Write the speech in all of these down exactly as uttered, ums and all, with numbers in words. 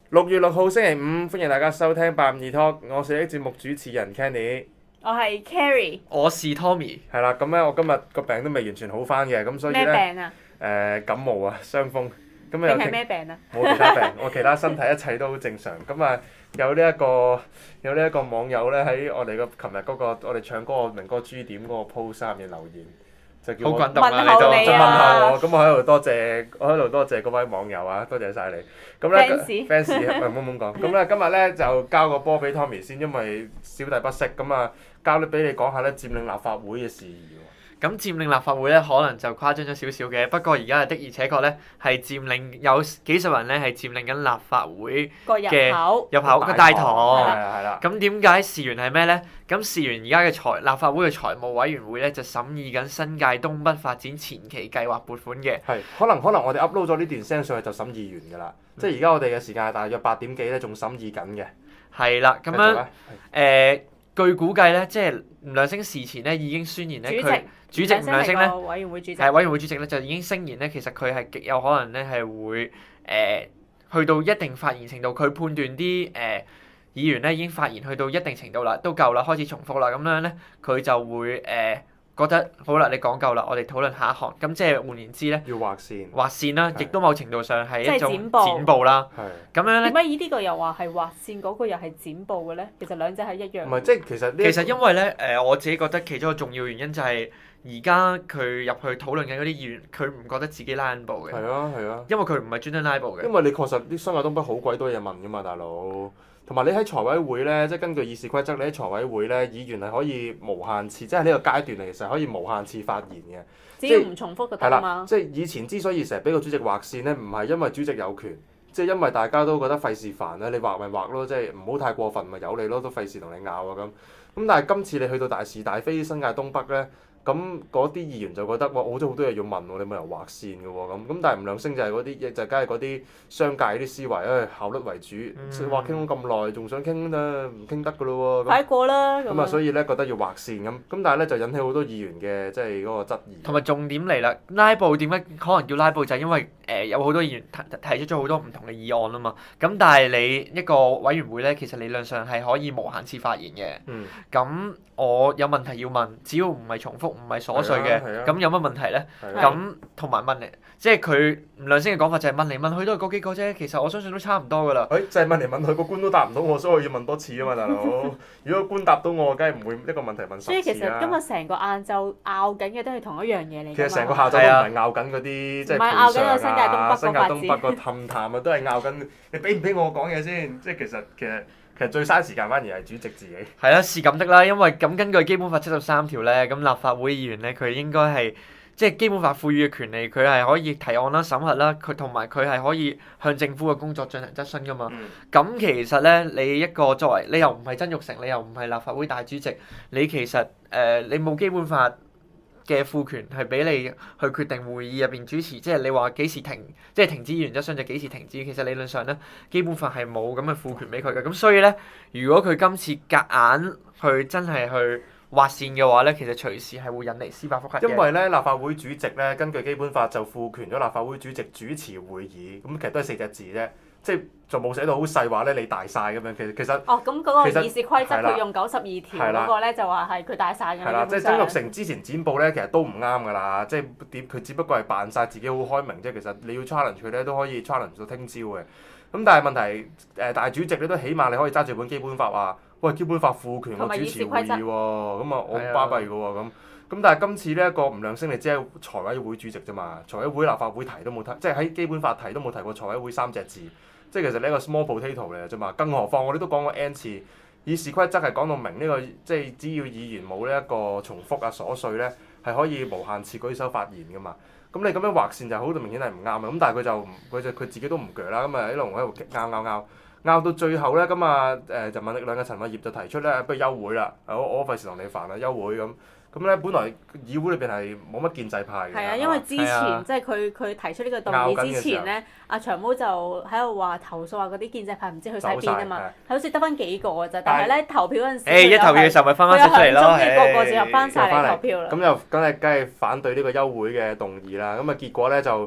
六月六號星期五，歡迎大家收聽八五二 Talk，我是呢節目主持人 Kenny， 我係 Carrie。 我是 Tommy。 係啦，咁咧我今日個病都未完全好翻嘅，咁所以咧咩病啊？ 誒感冒啊，傷風。咁你啊有係咩病啊？ 冇其他病，我其他身體一切都好正常。咁啊有呢一個有呢一個網友咧喺我哋個琴日嗰個我哋唱歌個明歌 G 點嗰個 post 下面留言。就叫我好滾動啊！ 問你都候你啊就問下我，咁我喺度多謝，我喺度多謝嗰位網友啊，多謝晒你。咁咧 fans 唔好咁講。咁咧今日咧就交個波俾 Tommy 先，因為小弟不識，咁啊交咗俾你講下咧佔領立法會嘅事宜喎。 咁佔領立法會咧，可能就誇張咗少少嘅。不過而家的而且確咧，係佔領有幾十人咧，係佔領緊立法會個入嘅口。 入口個大堂。 係啦係啦。 咁點解事緣係咩咧？咁事緣而家嘅財立法會嘅財務委員會咧，就審議緊新界東北發展前期計劃撥款嘅。 係，可能可能我哋 upload 咗呢段聲上去就審議完㗎啦。 嗯、 即係而家我哋嘅時間係大約八點幾咧，仲審議緊嘅。 係啦，咁樣誒、呃，據估計咧，即係吳亮星事前咧已經宣言咧，佢主席吳亮星咧， 委員會主席係委員會主席咧，就已經聲言咧，其實佢係極有可能咧係會誒、呃、去到一定發言程度，佢判斷啲誒。呃議員咧已經發言去到一定程度啦，都夠啦，開始重複啦，咁樣咧佢就會誒、呃、覺得好啦，你講夠啦，我哋討論下一項，咁即係換言之咧， 要劃線， 劃線啦，亦都某程度上係一種剪報剪報啦。 係。 咁樣咧， 點解依呢個又話係劃線，嗰個又係剪報嘅咧？其實兩者係一樣。 唔係，即係其實呢、這個。 其實因為咧誒、呃，我自己覺得其中一個重要原因就係而家佢入去討論緊嗰啲議員，佢唔覺得自己拉緊布嘅。 係啊係啊。 因為佢唔係專登拉布嘅。 因為你確實啲新界東北好鬼多嘢問㗎嘛，大佬。同埋你喺財委會咧，即係根據議事規則，你喺財委會咧，議員係可以無限次，即係呢個階段嚟，其實可以無限次發言嘅。 只要唔重複就得啊嘛。 即係以前之所以成日俾個主席劃線咧，唔係因為主席有權，即係因為大家都覺得費事煩咧，你劃咪劃咯，即係唔好太過分咪由你咯，都費事同你拗啊咁。咁但係今次你去到大是大非新界東北咧。咁嗰啲議員就覺得哇，我都好多嘢要問喎，你冇人劃線嘅喎咁。咁但係吳亮星就係嗰啲，就梗係嗰啲商界啲思維，誒、哎、效率為主，話傾咗咁耐，仲想傾咧，唔傾得嘅咯喎。 快過啦咁。 咁啊，所以咧覺得要劃線咁，咁但係咧就引起好多議員嘅即係嗰個質疑。 同埋重點嚟啦，拉布點解可能叫拉布就係因為誒、呃、有好多議員提提出咗好多唔同嘅議案啊嘛。咁但係你一個委員會咧，其實理論上係可以無限次發言嘅。 嗯。 咁我有問題要問，只要唔係重複，唔係瑣碎嘅，咁、啊、有乜問題咧？咁同埋問你，即係佢吳亮星嘅講法就係問嚟問去都係嗰幾個啫。其實我相信都差唔多噶啦。 誒、欸，就係、是、問嚟問去，個官都答唔到我，所以我要問多次啊嘛，大佬。如果官答到我，梗係唔會一個問題問十次啦。 所以其實今日成個晏晝拗緊嘅都係同一樣嘢嚟㗎嘛。 其實成個下晝都唔係拗緊嗰啲即係賠償啊、新界東北個氹談啊，都係拗緊你俾唔俾我講嘢先？即係其實其實。其實最嘥時間反而係主席自己。 係啦，是咁的啦，因為咁根據基本法七十三條咧，咁立法會議員咧，佢應該係即係基本法賦予嘅權利，佢係可以提案啦、審核啦，佢同埋佢係可以向政府嘅工作進行質詢噶嘛。咁、嗯、其實咧，你一個作為你又唔係曾鈺成，你又唔係立法會大主席，你其實誒、呃、你冇基本法嘅賦權係俾你去決定會議入邊主持，即係你話幾時停，即係停止議員質詢就幾時停止。其實理論上咧，基本法係冇咁嘅賦權俾佢嘅。咁所以咧，如果佢今次夾硬去真係去劃線嘅話咧，其實隨時係會引嚟司法覆核嘅。 因為咧，立法會主席咧，根據基本法就賦權咗立法會主席主持會議，咁其實都係四隻字啫。即係就冇寫到好細話咧，你大晒咁樣。其實其實哦，咁嗰個議事規則佢用九十二條嗰個咧，就話係佢大晒嘅。 係啦，即係曾鈺成之前剪報咧，其實都唔啱㗎啦。即係點佢只不過係扮晒自己好開明啫。其實你要 challenge 佢咧，都可以 challenge 到聽朝嘅。咁但係問題誒，大主席你都起碼你可以揸住本基本法話，喂，基本法賦權我主持會議喎，咁啊我巴閉㗎喎咁。咁但係今次呢一個吳亮星，你只係財委會主席啫嘛，財委會立法會提都冇提，即係喺基本法提都冇提過財委會三隻字。即係其實呢一個 small potato 嚟嘅啫嘛，更何況我哋都講過 N 次，議事規則係講到明呢、這個，即係只要議員冇呢一個重複啊瑣碎咧，係可以無限次舉手發言噶嘛。咁你咁樣劃線就好明顯係唔啱啊。咁但係佢就佢就佢自己都唔鋸啦，咁啊一路喺度拗拗拗，拗到最後咧，咁啊誒人民力量嘅陳偉業就提出咧，不如休會啦，我我費事同你煩啦，休會咁。咁咧，本來議會裏邊係冇乜建制派嘅。 係啊，因為之前、啊、即係佢佢提出呢個動議之前咧，阿長毛就喺度話投訴話嗰啲建制派唔知去晒邊啊嘛，好似得翻幾個㗎咋，但係咧投票嗰陣時， 誒一投票嘅時候咪翻翻出嚟咯， 誒個個就翻晒嚟投票啦。 咁又梗係梗係反對呢個休會嘅動議啦，咁啊結果咧就。誒、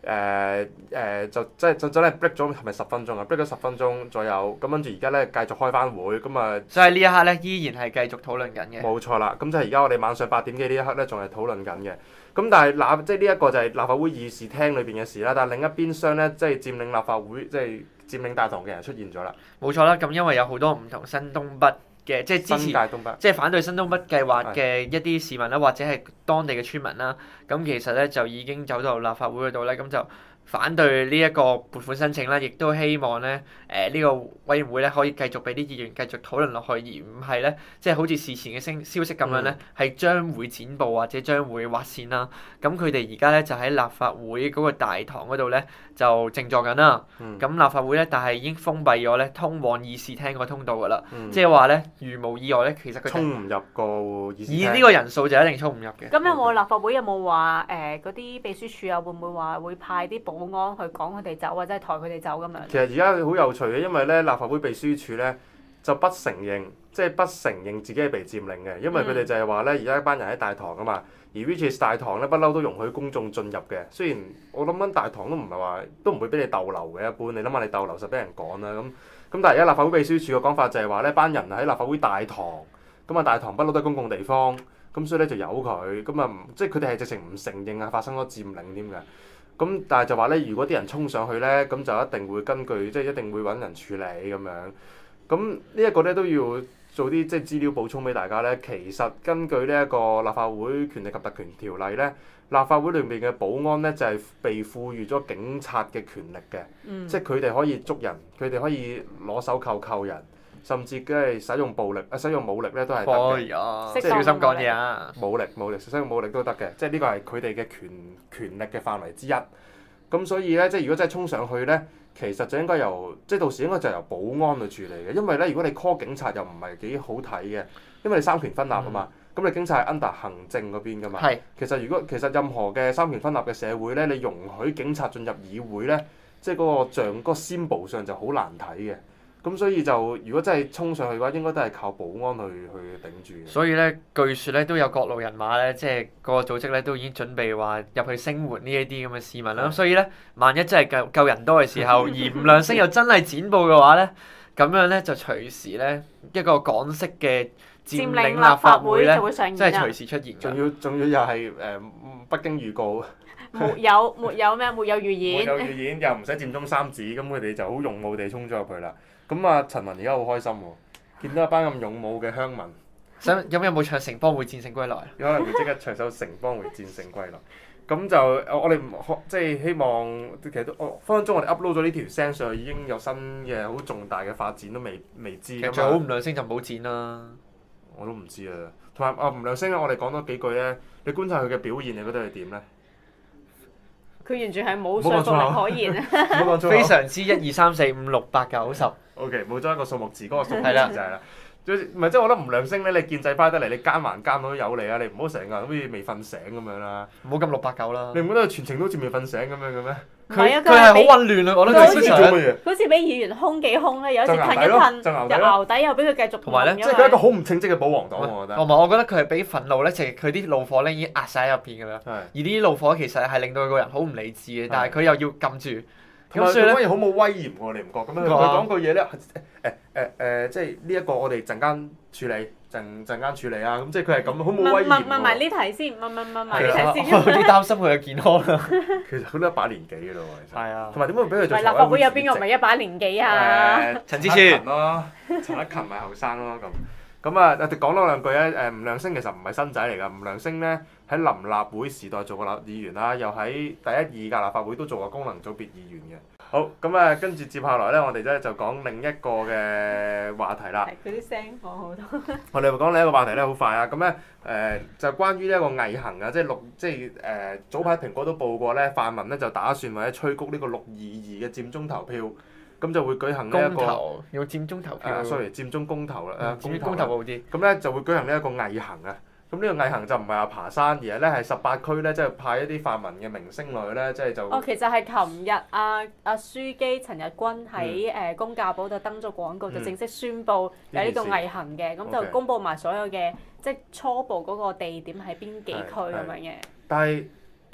誒誒就即係就真係 break 咗係咪十分鐘啊？break 咗十分鐘左右，咁跟住而家咧繼續開翻會，咁啊， 所以呢一刻咧依然係繼續討論緊嘅。 冇錯啦，咁就係而家我哋晚上八點幾呢一刻咧仲係討論緊嘅。咁但係立即係呢一個就係立法會議事廳裏邊嘅事啦，但係另一邊廂咧即係佔領立法會即係佔領大堂嘅人出現咗啦。 冇錯啦，咁因為有好多唔同新東北嘅即係支持，即係反對新東北計劃嘅一啲市民啦，或者係當地嘅村民啦，咁其實咧就已經走到立法會嗰度咧，咁就反對呢一個撥款申請啦，亦都希望咧誒呢個委員會咧可以繼續俾啲議員繼續討論落去，而唔係咧即係好似事前嘅聲消息咁樣咧，係、嗯、將會剪布或者將會劃線啦。咁佢哋而家咧就喺立法會嗰個大堂嗰度咧就靜坐緊啦。咁、嗯、立法會咧，但係已經封閉咗咧通往議事廳個通道㗎啦。嗯、即係話咧，如無意外咧，其實佢衝唔入個議事廳。 以呢個人數就一定衝唔入嘅。 咁有冇立法會有冇話誒嗰啲秘書處啊，會唔會話會派啲保安去趕佢哋走，或者係抬佢哋走咁樣？ 其實而家好有趣嘅，因為咧立法會秘書處咧就不承認，即係不承認自己係被佔領嘅，因為佢哋就係話咧，而家一班人喺大堂啊嘛，而 which is 大堂咧不嬲都容許公眾進入嘅。雖然我諗緊大堂都唔係話都唔會俾你逗留嘅，一般你諗下你逗留實俾人趕啦咁。咁但係而家立法會秘書處嘅講法就係話呢班人喺立法會大堂，咁啊大堂不嬲都係公共地方，咁所以咧就由佢，咁啊即係佢哋係直情唔承認啊發生咗佔領添嘅。咁但係就話咧，如果啲人衝上去咧，咁就一定會根據即係一定會揾人處理咁樣。咁呢一個咧都要做啲即係資料補充俾大家咧。其實根據呢一個立法會權力及特權條例咧，立法會裏面嘅保安咧就係被賦予咗警察嘅權力嘅，嗯、即係佢哋可以捉人，佢哋可以攞手扣扣人，甚至嘅係使用暴力啊，使用武力咧都係得嘅。 即係小心講嘢啊！ 武力武力，使用武力都得嘅，即係呢個係佢哋嘅權權力嘅範圍之一。咁所以咧，即係如果真係衝上去咧，其實就應該由即係到時應該就由保安去處理嘅，因為咧如果你 call 警察又唔係幾好睇嘅，因為你三權分立啊嘛。咁、嗯、你警察係 under 行政嗰邊噶嘛。係。其實如果其實任何嘅三權分立嘅社會咧，你容許警察進入議會咧，即係嗰個像嗰個 symbol 上就好難睇嘅。咁所以就如果真係衝上去嘅話，應該都係靠保安去去頂住。 所以咧，據説咧都有各路人馬咧，即係個組織咧都已經準備話入去聲援呢一啲咁嘅市民啦。咁、嗯、所以咧，萬一真係夠夠人多嘅時候，而吳亮星又真係剪布嘅話咧，咁樣咧就隨時咧一個港式嘅佔領立法會咧，真係隨時出現。 仲要仲要又係誒北京預告。 沒有沒有咩？沒有預演。 沒有預演又唔使佔中三子，咁佢哋就好勇武地衝咗入去啦。咁啊，陳文而家好開心喎，見到一班咁勇武嘅鄉民。 想咁有冇唱城邦會戰勝歸來？ 有可能會即刻唱首城邦會戰勝歸來。咁就我哋即係希望，其實都我分分鐘我哋 upload 咗呢條聲上去，已經有新嘅好重大嘅發展都未未知。 其實最好吳亮星就唔好剪啦。 我都唔知啊。同埋啊，吳亮星咧，我哋講多幾句咧，你觀察佢嘅表現，你覺得係點咧？ 佢完全係冇說服力可言啊！ 非常之一二三四五六八九十。 O.K. 冇咗一個數目字，嗰、那個數目字就係啦。唔係即係我覺得吳亮星咧，你建制派得嚟，你奸還奸到有利啊！你唔好成個人好似未瞓醒咁樣啦。 唔好咁六八九啦。 你唔覺得佢全程都好似未瞓醒咁樣嘅咩？ 佢佢係好混亂啊！我覺得佢好似好似俾議員兇幾兇咧，有時褪一褪，又淆底，又俾佢繼續。 同埋咧， 即係佢係一個好唔稱職嘅保皇黨，我覺得。 同埋我覺得佢係俾憤怒咧，就係佢啲怒火咧已經壓晒喺入邊㗎啦。而呢啲怒火其實係令到佢個人好唔理智嘅，但係佢又要撳住。 咁所以咧，好冇威嚴喎！你唔覺咁樣？佢講句嘢咧，誒誒誒，即係呢一個我哋陣間處理，陣陣間處理啊！咁即係佢係咁，好冇威嚴喎。問問埋呢題先，問問問埋呢題先。 我有啲擔心佢嘅健康啊。 其實佢都一把年紀嘅咯喎，其實。係啊。 同埋點解會俾佢做？ 立法會有邊個唔係一把年紀啊？ 誒，陳志全咯，陳克勤咪後生咯咁。咁啊，我哋講多兩句咧。誒，吳亮星其實唔係新仔嚟㗎。吳亮星咧喺臨立會時代做過立議員啦，又喺第一二屆立法會都做過功能組別議員嘅。好，咁啊，跟住接下來咧，我哋咧就講另一個嘅話題啦。 佢啲聲好好多。 我哋會講另一個話題咧，好快啊！咁咧誒，就關於呢一個毅行啊，即係六，即係誒、呃、早排蘋果都報過咧，泛民咧就打算或者催谷呢個六二二嘅佔中投票。咁就會舉行呢一個公投，要佔中投票。 啊 sorry，佔中公投啦，誒公投好啲。 咁咧就會舉行呢一個毅行啊。咁呢個毅行就唔係話爬山，而係咧係十八區咧，即係派一啲泛民嘅明星落去咧，即係就。 哦，其實係琴日阿阿書記陳日君喺誒公教報度登咗廣告，就正式宣布有呢個毅行嘅，咁就公佈埋所有嘅即係初步嗰個地點喺邊幾區咁樣嘅。 但係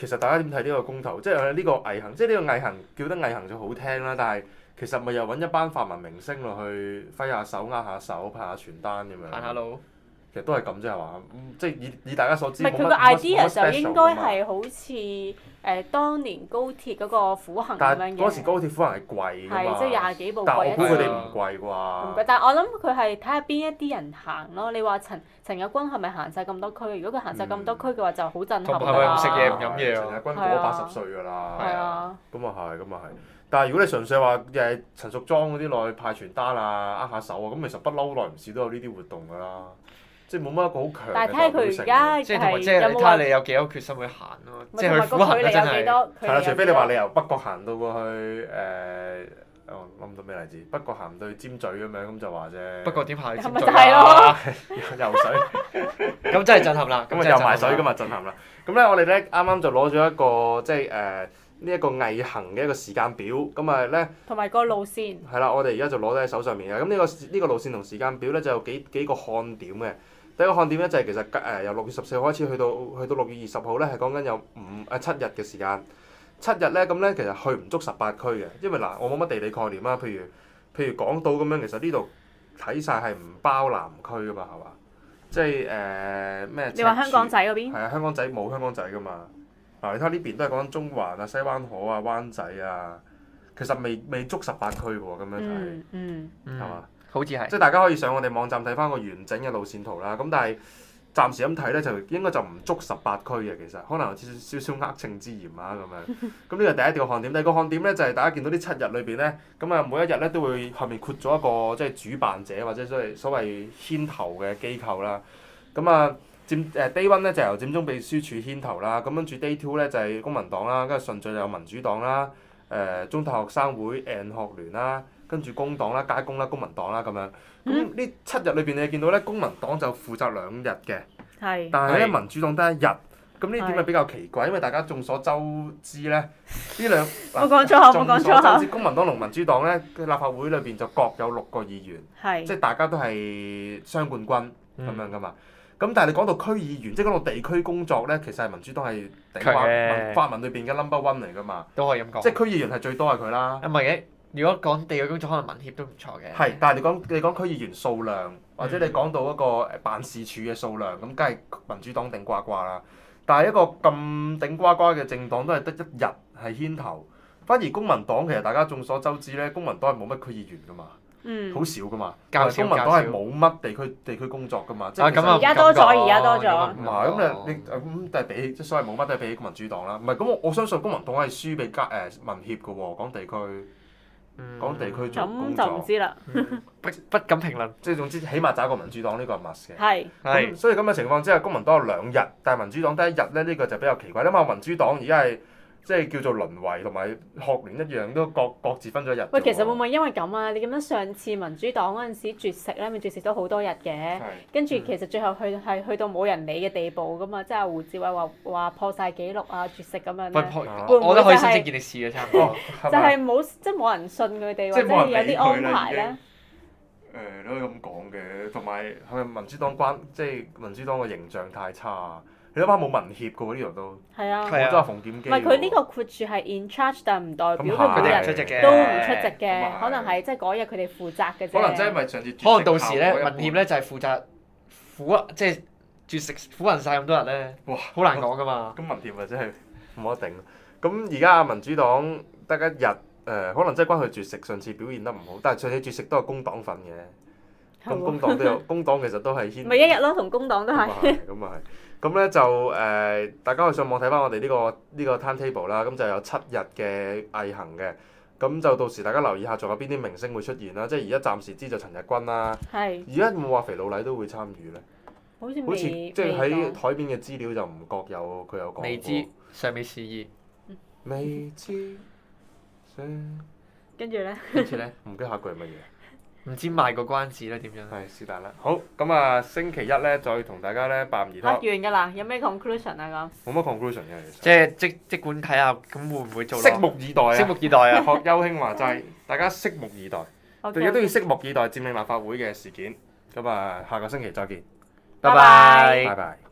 其實大家點睇呢個公投？即係呢個毅行，即係呢個毅行叫得毅行就好聽啦，但係其實咪又揾一班泛民明星落去揮下手、握下手、派下傳單咁樣。 行下路。 其實都係咁啫係嘛？即係以以大家所知。 唔係佢個 idea 就應該係好似誒、呃、當年高鐵嗰個苦行咁樣嘅。 但係嗰時高鐵苦行係貴㗎嘛。 係即係廿幾部貴一次。 但係我估佢哋唔貴啩。 唔貴，但係我諗佢係睇下邊一啲人行咯。你話陳陳日君係咪行晒咁多區？如果佢行晒咁多區嘅話，就好震撼㗎啦。 係咪唔食嘢唔飲嘢啊？ 陳日君過咗八十歲㗎啦。 係啊。 咁啊係，咁啊係。但係如果你純粹話誒陳淑莊嗰啲落去派傳單啊、握下手啊，咁其實不嬲耐唔時都有呢啲活動㗎啦。即係冇乜一個好強嘅代表性。但係睇下佢而家即係同埋即係你睇下你有幾多決心去行咯。即係佢苦行真係。 係啦，除非你話你由北角行到過去誒，我諗唔到咩例子。北角行到去尖咀咁樣，咁就話啫。 北角點行去尖咀啊？ 游水。 咁真係震撼啦！ 咁啊游埋水咁啊震撼啦！咁咧我哋咧啱啱就攞咗一個即係誒呢一個毅行嘅一個時間表，咁啊咧。 同埋個路線。 係啦，我哋而家就攞喺手上面嘅。咁呢個呢個路線同時間表咧就有幾幾個看點嘅。第一個看點咧就係其實誒由六月十四號開始去到去到六月二十號咧係講緊有五誒七日嘅時間，七日咧咁咧其實去唔足十八區嘅，因為嗱我冇乜地理概念啦，譬如譬如港島咁樣，其實呢度睇晒係唔包南區噶嘛，係嘛？即係誒咩？ 你話香港仔嗰邊？ 係啊，香港仔冇香港仔噶嘛。嗱你睇下呢邊都係講緊中環啊、西灣河啊、灣仔啊，其實未未足十八區喎，咁樣睇， 嗯嗯， 係嘛？ 好似係， 即係大家可以上我哋網站睇翻個完整嘅路線圖啦。咁但係暫時咁睇咧，就應該就唔足十八區嘅，其實可能有少少少呃秤之嫌啊咁樣。咁呢個第一個看點，第二個看點咧就係、是、大家見到呢七日裏邊咧，咁啊每一日咧都會後面括咗一個即係主辦者或者所謂所謂牽頭嘅機構啦。咁啊佔誒 day one 咧就由佔中秘書處牽頭啦，咁跟住 day two 咧就係、是、公民黨啦，跟住順序就有民主黨啦、誒、呃、中大學生會、N 學聯啦。跟住工黨啦、街工啦、公民黨啦咁樣，咁呢、嗯、七日裏邊你見到咧，公民黨就負責兩日嘅， 是但係咧民主黨得一日，咁呢點係比較奇怪，因為大家眾所周知咧，呢兩冇講錯口，冇講錯口。 公民黨同民主黨咧，立法會裏邊就各有六個議員， 是即係大家都係雙冠軍咁、嗯、樣噶嘛。咁但係你講到區議員，即係講到地區工作咧，其實係民主黨係頂掛泛民裏邊嘅 number one 嚟噶嘛。 都可以咁講。 即係區議員係最多係佢啦。 唔係嘅。如果講地區工作，可能民協都唔錯嘅。 係，但係你講你講區議員數量，或者你講到一個誒辦事處嘅數量，咁梗係民主黨頂呱呱啦。但係一個咁頂呱呱嘅政黨都係得一日係牽頭，反而公民黨其實大家眾所周知咧，公民黨係冇乜區議員噶嘛， 嗯， 好少噶嘛。 較少公民黨係冇乜地區地區工作噶嘛。 啊咁啊， 而家多咗，而家多咗。 唔係咁你你咁但係比即係所謂冇乜都係比起民主黨啦。唔係咁我我相信公民黨係輸俾家誒民協噶喎，講地區。講地區做工作， 咁就唔知啦。 不不敢評論。 即係總之，起碼找個民主黨呢個係 must 嘅。 係。 咁所以咁嘅情況之下，公民黨有兩日，但係民主黨得一日咧，呢、呢個就比較奇怪。因為民主黨而家係即係叫做淪為，同埋學聯一樣，都各各自分咗一日。 喂，其實會唔會因為咁啊？你咁樣上次民主黨嗰陣時絕食咧，咪絕食咗好多日嘅。 是跟住其實最後去係去到冇人理嘅地步噶嘛，即係胡志偉話話破晒紀錄啊，絕食咁樣咧。會唔會就係、 我覺得可以申請健力士嘅差唔多。 就係冇即係冇人信佢哋，或者有啲安排咧。 誒、呃，你可以咁講嘅，同埋係咪民主黨關即係民主黨個形象太差？你諗下冇民協嘅喎，呢度都係啊， 我都係馮檢基。 唔係佢呢個括住係 in charge，但係唔代表佢每日出席嘅， 都唔出席嘅，可能係即係嗰日佢哋負責嘅啫。 可能真係因為上次可能到時咧，民協咧就係負責苦啊，即係絕食苦行晒咁多日咧，哇，好難講噶嘛。 咁民協咪真係冇得頂。咁而家民主黨得一日，誒、呃、可能真係關佢絕食上次表現得唔好，但係上次絕食都係工黨份嘅，咁工黨都有工黨其實都係牽。 咪一日咯，同工黨都係。 咁啊係。咁咧就誒、呃，大家可以上網睇翻我哋呢、呢個呢、呢個 timetable 啦。咁就有七日嘅毅行嘅。咁就到時大家留意下，仲有邊啲明星會出現啦。即係而家暫時知就陳日君啦。 係。 而家有冇話肥佬黎都會參與咧？ 好似好似即係喺台邊嘅資料就唔覺有佢有講過。 未知，尚未示意。 未知。 跟住咧？ 跟住咧？ 唔記得下句係乜嘢？ 唔知賣個關子咧點樣？ 係是但啦。好，咁啊，星期一咧再同大家咧扮二拖。 完㗎啦，有咩 conclusion 啊咁？冇乜 conclusion 嘅其實。 即係即即管睇下，咁會唔會做？ 拭目以待啊！ 拭目以待啊！ 學邱興話齋，大家拭目以待。大家都要拭目以待佔領立法會嘅事件。咁啊，下個星期再見。 拜拜。 拜拜。